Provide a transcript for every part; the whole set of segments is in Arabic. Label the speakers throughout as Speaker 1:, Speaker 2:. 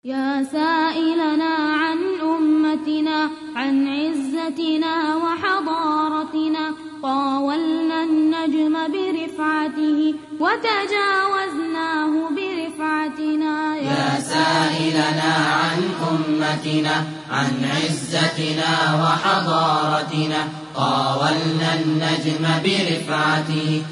Speaker 1: يا سائلنا عن أمتنا، عن عزتنا وحضارتنا، طاولنا النجم برفعته وتجاوزناه برفعتنا.
Speaker 2: يا سائلنا عن أمتنا، عن عزتنا وحضارتنا، طاولنا النجم برفعته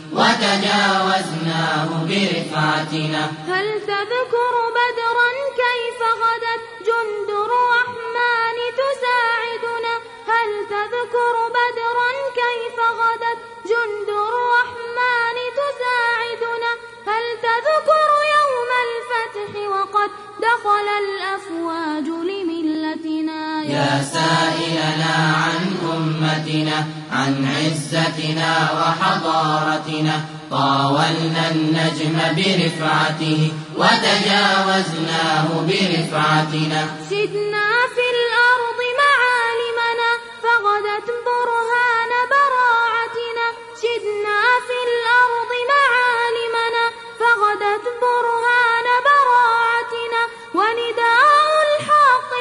Speaker 2: وتجاوزناه برفعتنا.
Speaker 1: هل تذكر بدرا كيف غدت جند الرحمن تساعدنا؟ هل تذكر بدرا كيف غدت جند الرحمن تساعدنا؟ هل تذكر يوم الفتح وقد دخل الأفواج لملتنا؟
Speaker 2: يا سائلنا عن أمتنا، عن عزتنا وحضارتنا، طاولنا النجم برفعته وتجاوزناه برفعتنا.
Speaker 1: سدنا في الأرض معالمنا فغدت برهان براعتنا. سدنا في الأرض معالمنا فغدت برهان براعتنا. ونداء الحق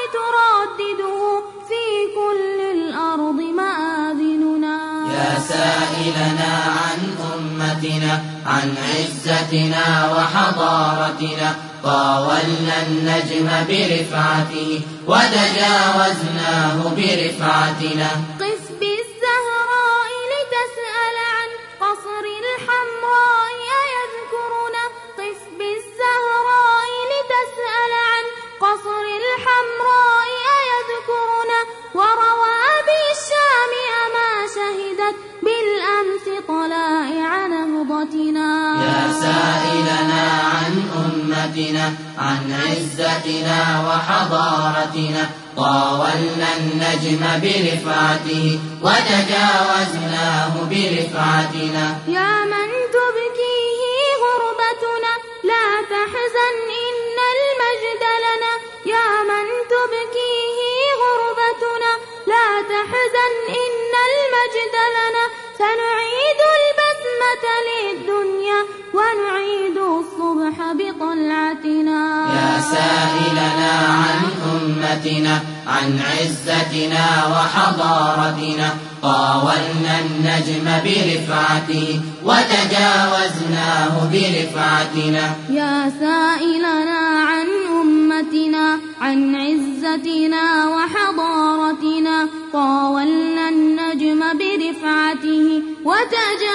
Speaker 1: تردده في كل الأرض مآذننا.
Speaker 2: يا سائلنا عن أمتنا، عن عزتنا وحضارتنا، طاولنا النجم برفعته وتجاوزناه برفعتنا.
Speaker 1: قف بالزهراء لتسأل عن قصر الحمراء أيذكرنا. قف بالزهراء لتسأل عن قصر الحمراء أيذكرنا. وروابي الشام أما شهدت بالأمس طلائع نهضتنا.
Speaker 2: يا سائلنا عن أمتنا، عن عزتنا وحضارتنا، طاولنا النجم برفعته وتجاوزناه برفعتنا.
Speaker 1: يا من تبكيه غربتنا لا تحزن إن المجد لنا. يا من تبكيه غربتنا لا تحزن إن المجد لنا. سنعيد البسمة للدنيا ونعيد الصبح بطلعتنا.
Speaker 2: يا سائلنا عن أمتنا، عن عزتنا وحضارتنا، طاولنا النجم برفعته وتجاوزناه برفعتنا.
Speaker 1: يا سائلنا عن أمتنا، عن عزتنا وحضارتنا، طاولنا النجم برفعته وتجاوزناه